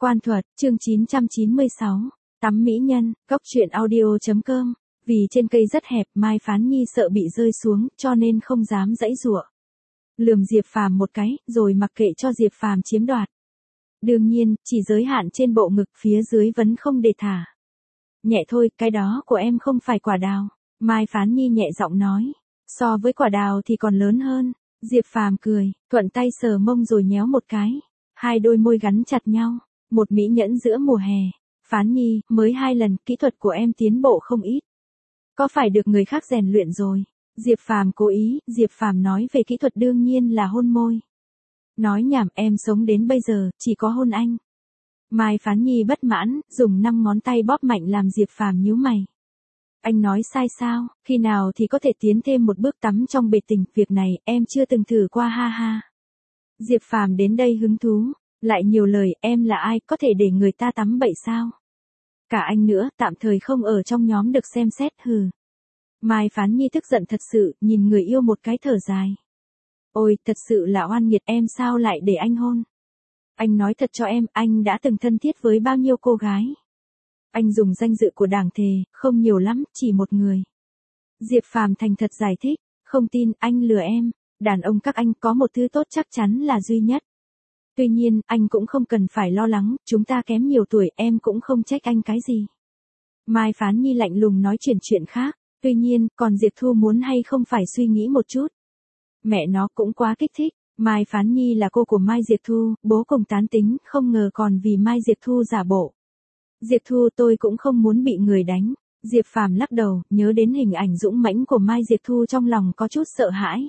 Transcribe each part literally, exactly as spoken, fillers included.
Quan thuật, chương chín trăm chín mươi sáu. Tắm mỹ nhân, góc truyện audio chấm com. Vì trên cây rất hẹp, Mai Phán Nhi sợ bị rơi xuống, cho nên không dám giãy giụa. Lườm Diệp Phàm một cái, rồi mặc kệ cho Diệp Phàm chiếm đoạt. Đương nhiên, chỉ giới hạn trên bộ ngực, phía dưới vẫn không để thả. Nhẹ thôi, cái đó của em không phải quả đào. Mai Phán Nhi nhẹ giọng nói. So với quả đào thì còn lớn hơn. Diệp Phàm cười, thuận tay sờ mông rồi nhéo một cái. Hai đôi môi gắn chặt nhau. Một mỹ nhẫn giữa mùa hè. Phán Nhi, mới hai lần, kỹ thuật của em tiến bộ không ít. Có phải được người khác rèn luyện rồi? Diệp Phàm cố ý, Diệp Phàm nói về kỹ thuật đương nhiên là hôn môi. Nói nhảm, em sống đến bây giờ, chỉ có hôn anh. Mai Phán Nhi bất mãn, dùng năm ngón tay bóp mạnh làm Diệp Phàm nhíu mày. Anh nói sai sao, khi nào thì có thể tiến thêm một bước tắm trong bể tình, việc này em chưa từng thử qua ha ha. Diệp Phàm đến đây hứng thú, lại nhiều lời, em là ai, có thể để người ta tắm bậy sao? Cả anh nữa, tạm thời không ở trong nhóm được xem xét, hừ. Mai Phán Nhi tức giận thật sự, nhìn người yêu một cái thở dài. Ôi, thật sự là oan nghiệt, em sao lại để anh hôn? Anh nói thật cho em, anh đã từng thân thiết với bao nhiêu cô gái? Anh dùng danh dự của đảng thề, không nhiều lắm, chỉ một người. Diệp Phàm thành thật giải thích, không tin, anh lừa em. Đàn ông các anh có một thứ tốt chắc chắn là duy nhất. Tuy nhiên, anh cũng không cần phải lo lắng, chúng ta kém nhiều tuổi, em cũng không trách anh cái gì. Mai Phán Nhi lạnh lùng nói chuyển chuyện khác, tuy nhiên, còn Diệp Thu muốn hay không phải suy nghĩ một chút. Mẹ nó cũng quá kích thích, Mai Phán Nhi là cô của Mai Diệp Thu, bố cùng tán tính, không ngờ còn vì Mai Diệp Thu giả bộ. Diệp Thu, tôi cũng không muốn bị người đánh. Diệp Phàm lắc đầu, nhớ đến hình ảnh dũng mãnh của Mai Diệp Thu trong lòng có chút sợ hãi.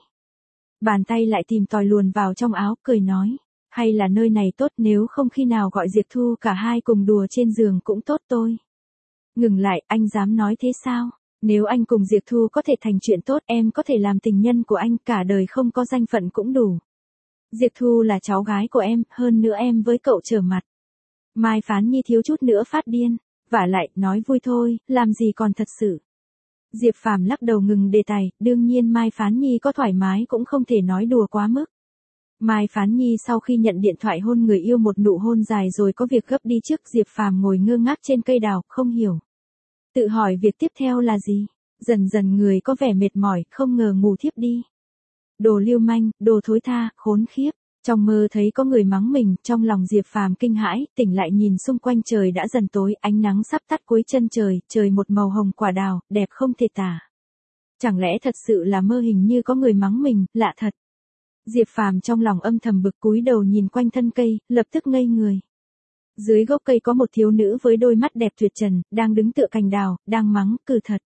Bàn tay lại tìm tòi luồn vào trong áo, cười nói. Hay là nơi này tốt, nếu không khi nào gọi Diệp Thu cả hai cùng đùa trên giường cũng tốt tôi. Ngừng lại, anh dám nói thế sao? Nếu anh cùng Diệp Thu có thể thành chuyện tốt, em có thể làm tình nhân của anh, cả đời không có danh phận cũng đủ. Diệp Thu là cháu gái của em, hơn nữa em với cậu trở mặt. Mai Phán Nhi thiếu chút nữa phát điên, vả lại, nói vui thôi, làm gì còn thật sự. Diệp Phàm lắc đầu ngừng đề tài, đương nhiên Mai Phán Nhi có thoải mái cũng không thể nói đùa quá mức. Mai Phán Nhi sau khi nhận điện thoại hôn người yêu một nụ hôn dài rồi có việc gấp đi trước, Diệp Phàm ngồi ngơ ngác trên cây đào, không hiểu. Tự hỏi việc tiếp theo là gì? Dần dần người có vẻ mệt mỏi, không ngờ ngủ thiếp đi. Đồ lưu manh, đồ thối tha, khốn khiếp. Trong mơ thấy có người mắng mình, trong lòng Diệp Phàm kinh hãi, tỉnh lại nhìn xung quanh trời đã dần tối, ánh nắng sắp tắt cuối chân trời, trời một màu hồng quả đào, đẹp không thể tả. Chẳng lẽ thật sự là mơ, hình như có người mắng mình, lạ thật. Diệp Phàm trong lòng âm thầm bực, cúi đầu nhìn quanh thân cây, lập tức ngây người. Dưới gốc cây có một thiếu nữ với đôi mắt đẹp tuyệt trần, đang đứng tựa cành đào, đang mắng, cừ thật.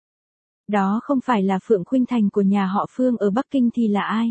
Đó không phải là Phượng Khuynh Thành của nhà họ Phương ở Bắc Kinh thì là ai?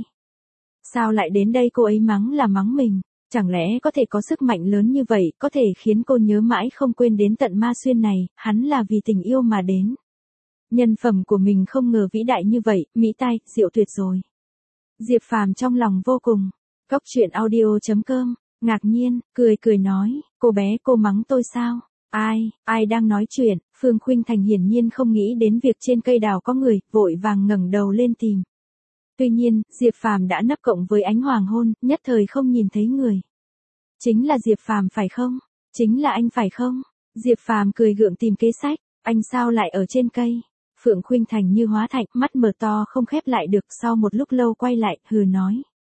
Sao lại đến đây, cô ấy mắng là mắng mình? Chẳng lẽ có thể có sức mạnh lớn như vậy, có thể khiến cô nhớ mãi không quên đến tận Ma Xuyên này, hắn là vì tình yêu mà đến. Nhân phẩm của mình không ngờ vĩ đại như vậy, mỹ tai, diệu tuyệt rồi. Diệp Phàm trong lòng vô cùng. Góc truyện audio chấm com, ngạc nhiên, cười cười nói, cô bé cô mắng tôi sao? Ai, ai đang nói chuyện? Phương Khuynh Thành hiển nhiên không nghĩ đến việc trên cây đào có người, vội vàng ngẩng đầu lên tìm. Tuy nhiên, Diệp Phàm đã nấp cộng với ánh hoàng hôn, nhất thời không nhìn thấy người. Chính là Diệp Phàm phải không? Chính là anh phải không? Diệp Phàm cười gượng tìm kế sách, anh sao lại ở trên cây? Phượng Khuynh Thành như hóa thạch, mắt mở to không khép lại được, sau một lúc lâu quay lại, hừ nói.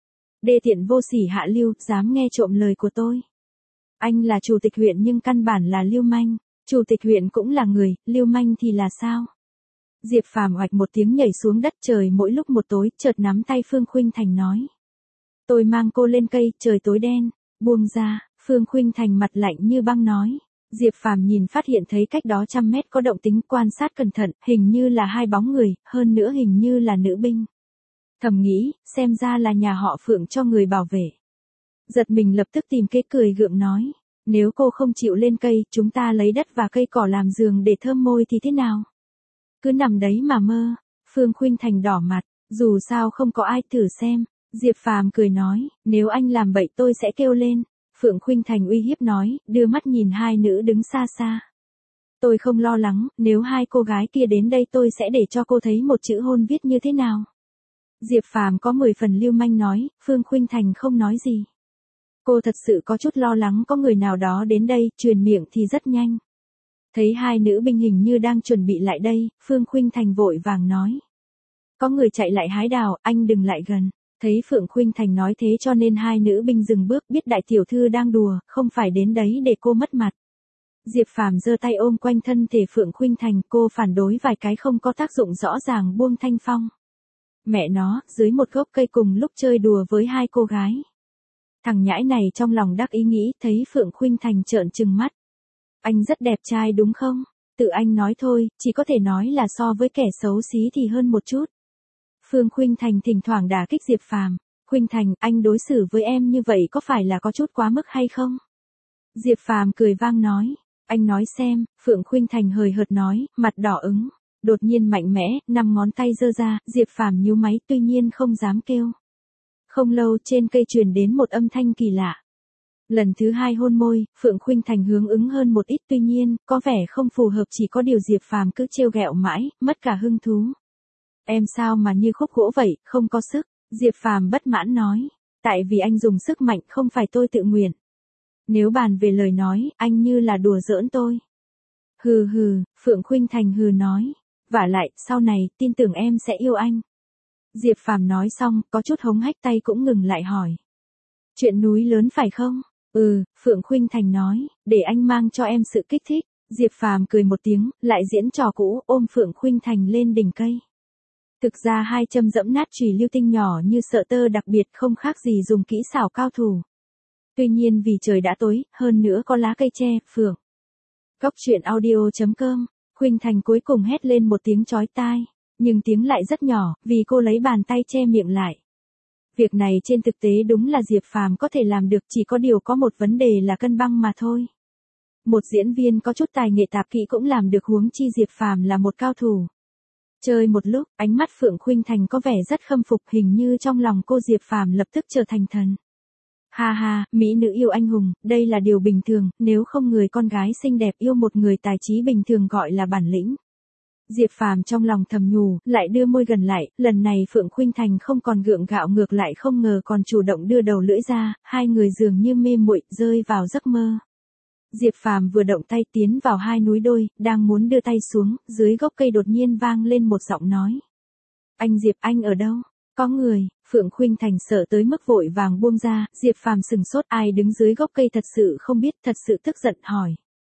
Đê tiện vô sỉ hạ lưu, dám nghe trộm lời của tôi. Anh là chủ tịch huyện nhưng căn bản là lưu manh, chủ tịch huyện cũng là người, lưu manh thì là sao? Diệp Phàm hoạch một tiếng nhảy xuống đất, trời mỗi lúc một tối, chợt nắm tay Phương Khuynh Thành nói. Tôi mang cô lên cây, trời tối đen, buông ra. Phương Khuynh Thành mặt lạnh như băng nói. Diệp Phàm nhìn phát hiện thấy cách đó trăm mét có động tĩnh, quan sát cẩn thận, hình như là hai bóng người, hơn nữa hình như là nữ binh. Thầm nghĩ, xem ra là nhà họ Phượng cho người bảo vệ. Giật mình lập tức tìm kế cười gượng nói. Nếu cô không chịu lên cây, chúng ta lấy đất và cây cỏ làm giường để thơm môi thì thế nào? Cứ nằm đấy mà mơ. Phương Khuynh Thành đỏ mặt, dù sao không có ai thử xem. Diệp Phàm cười nói, nếu anh làm bậy tôi sẽ kêu lên. Phượng Khuynh Thành uy hiếp nói, đưa mắt nhìn hai nữ đứng xa xa. Tôi không lo lắng, nếu hai cô gái kia đến đây tôi sẽ để cho cô thấy một chữ hôn viết như thế nào. Diệp Phàm có mười phần lưu manh nói, Phương Khuynh Thành không nói gì. Cô thật sự có chút lo lắng có người nào đó đến đây, truyền miệng thì rất nhanh. Thấy hai nữ binh hình như đang chuẩn bị lại đây, Phương Khuynh Thành vội vàng nói. Có người chạy lại hái đào, anh đừng lại gần. Thấy Phượng Khuynh Thành nói thế cho nên hai nữ binh dừng bước, biết đại tiểu thư đang đùa, không phải đến đấy để cô mất mặt. Diệp Phàm giơ tay ôm quanh thân thể Phượng Khuynh Thành, cô phản đối vài cái không có tác dụng rõ ràng buông Thanh Phong. Mẹ nó, dưới một gốc cây cùng lúc chơi đùa với hai cô gái. Thằng nhãi này trong lòng đắc ý nghĩ, thấy Phượng Khuynh Thành trợn trừng mắt. Anh rất đẹp trai đúng không? Tự anh nói thôi, chỉ có thể nói là so với kẻ xấu xí thì hơn một chút. Phương Khuynh Thành thỉnh thoảng đả kích Diệp Phàm. Khuynh Thành, anh đối xử với em như vậy có phải là có chút quá mức hay không? Diệp Phàm cười vang nói. Anh nói xem, Phượng Khuynh Thành hời hợt nói, mặt đỏ ứng. Đột nhiên mạnh mẽ, năm ngón tay giơ ra, Diệp Phàm nhíu máy tuy nhiên không dám kêu. Không lâu trên cây truyền đến một âm thanh kỳ lạ. Lần thứ hai hôn môi, Phượng Khuynh Thành hướng ứng hơn một ít tuy nhiên, có vẻ không phù hợp chỉ có điều Diệp Phàm cứ trêu ghẹo mãi, mất cả hứng thú. Em sao mà như khúc gỗ vậy, không có sức, Diệp Phàm bất mãn nói. Tại vì anh dùng sức mạnh không phải tôi tự nguyện. Nếu bàn về lời nói, anh như là đùa giỡn tôi. Hừ hừ, Phượng Khuynh Thành hừ nói. Vả lại, sau này, tin tưởng em sẽ yêu anh. Diệp Phàm nói xong, có chút hống hách tay cũng ngừng lại hỏi. Chuyện núi lớn phải không? Ừ, Phượng Khuynh Thành nói, để anh mang cho em sự kích thích. Diệp Phàm cười một tiếng, lại diễn trò cũ, ôm Phượng Khuynh Thành lên đỉnh cây. Thực ra hai châm dẫm nát chùy lưu tinh nhỏ như sợ tơ đặc biệt không khác gì dùng kỹ xảo cao thủ. Tuy nhiên vì trời đã tối, hơn nữa có lá cây tre, Phượng. Góc truyện audio chấm com, Khuynh Thành cuối cùng hét lên một tiếng chói tai, nhưng tiếng lại rất nhỏ, vì cô lấy bàn tay che miệng lại. Việc này trên thực tế đúng là Diệp Phàm có thể làm được, chỉ có điều có một vấn đề là cân bằng mà thôi. Một diễn viên có chút tài nghệ tạp kỹ cũng làm được, huống chi Diệp Phàm là một cao thủ. Chơi một lúc, ánh mắt Phượng Khuynh Thành có vẻ rất khâm phục, hình như trong lòng cô Diệp Phàm lập tức trở thành thần. Ha ha, mỹ nữ yêu anh hùng, đây là điều bình thường, nếu không người con gái xinh đẹp yêu một người tài trí bình thường gọi là bản lĩnh. Diệp Phàm trong lòng thầm nhủ, lại đưa môi gần lại, lần này Phượng Khuynh Thành không còn gượng gạo, ngược lại không ngờ còn chủ động đưa đầu lưỡi ra, hai người dường như mê muội rơi vào giấc mơ. Diệp Phàm vừa động tay tiến vào hai núi đôi, đang muốn đưa tay xuống, dưới gốc cây đột nhiên vang lên một giọng nói. Anh Diệp, anh ở đâu? Có người. Phượng Khuynh Thành sợ tới mức vội vàng buông ra, Diệp Phàm sừng sốt, ai đứng dưới gốc cây thật sự không biết, thật sự tức giận hỏi.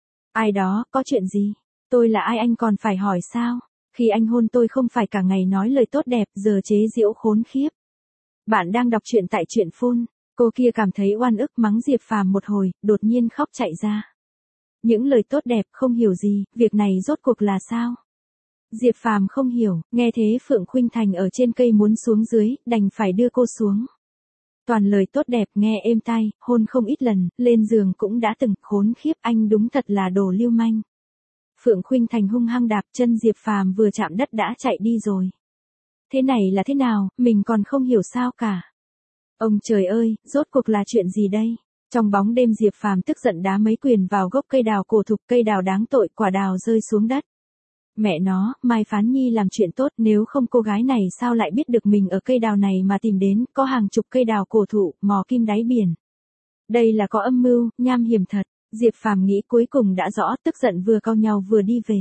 Ai đó, có chuyện gì? Tôi là ai anh còn phải hỏi sao? Khi anh hôn tôi không phải cả ngày nói lời tốt đẹp, giờ chế giễu khốn khiếp. Bạn đang đọc truyện tại truyện phun. Cô kia cảm thấy oan ức mắng Diệp Phàm một hồi, đột nhiên khóc chạy ra. Những lời tốt đẹp không hiểu gì, việc này rốt cuộc là sao? Diệp Phàm không hiểu, nghe thế Phượng Khuynh Thành ở trên cây muốn xuống dưới, đành phải đưa cô xuống. Toàn lời tốt đẹp nghe êm tai, hôn không ít lần, lên giường cũng đã từng, khốn khiếp, anh đúng thật là đồ lưu manh. Phượng Khuynh Thành hung hăng đạp chân Diệp Phàm vừa chạm đất đã chạy đi rồi. Thế này là thế nào, mình còn không hiểu sao cả. Ông trời ơi, rốt cuộc là chuyện gì đây? Trong bóng đêm Diệp Phàm tức giận đá mấy quyền vào gốc cây đào cổ thụ, cây đào đáng tội, quả đào rơi xuống đất. Mẹ nó, Mai Phán Nhi làm chuyện tốt, nếu không cô gái này sao lại biết được mình ở cây đào này mà tìm đến, có hàng chục cây đào cổ thụ, mò kim đáy biển. Đây là có âm mưu, nham hiểm thật. Diệp Phàm nghĩ cuối cùng đã rõ, tức giận vừa cau nhau vừa đi về.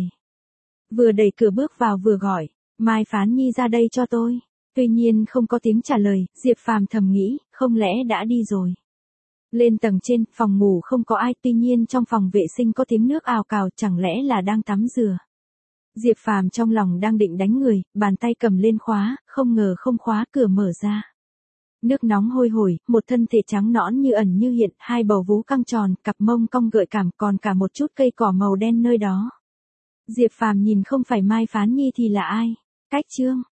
Vừa đẩy cửa bước vào vừa gọi, Mai Phán Nhi ra đây cho tôi. Tuy nhiên không có tiếng trả lời, Diệp Phàm thầm nghĩ, không lẽ đã đi rồi. Lên tầng trên, phòng ngủ không có ai, tuy nhiên trong phòng vệ sinh có tiếng nước ào cào, chẳng lẽ là đang tắm rửa. Diệp Phàm trong lòng đang định đánh người, bàn tay cầm lên khóa, không ngờ không khóa, cửa mở ra. Nước nóng hôi hổi, một thân thể trắng nõn như ẩn như hiện, hai bầu vú căng tròn, cặp mông cong gợi cảm, còn cả một chút cây cỏ màu đen nơi đó. Diệp Phàm nhìn không phải Mai Phán Nhi thì là ai? Cách Trương.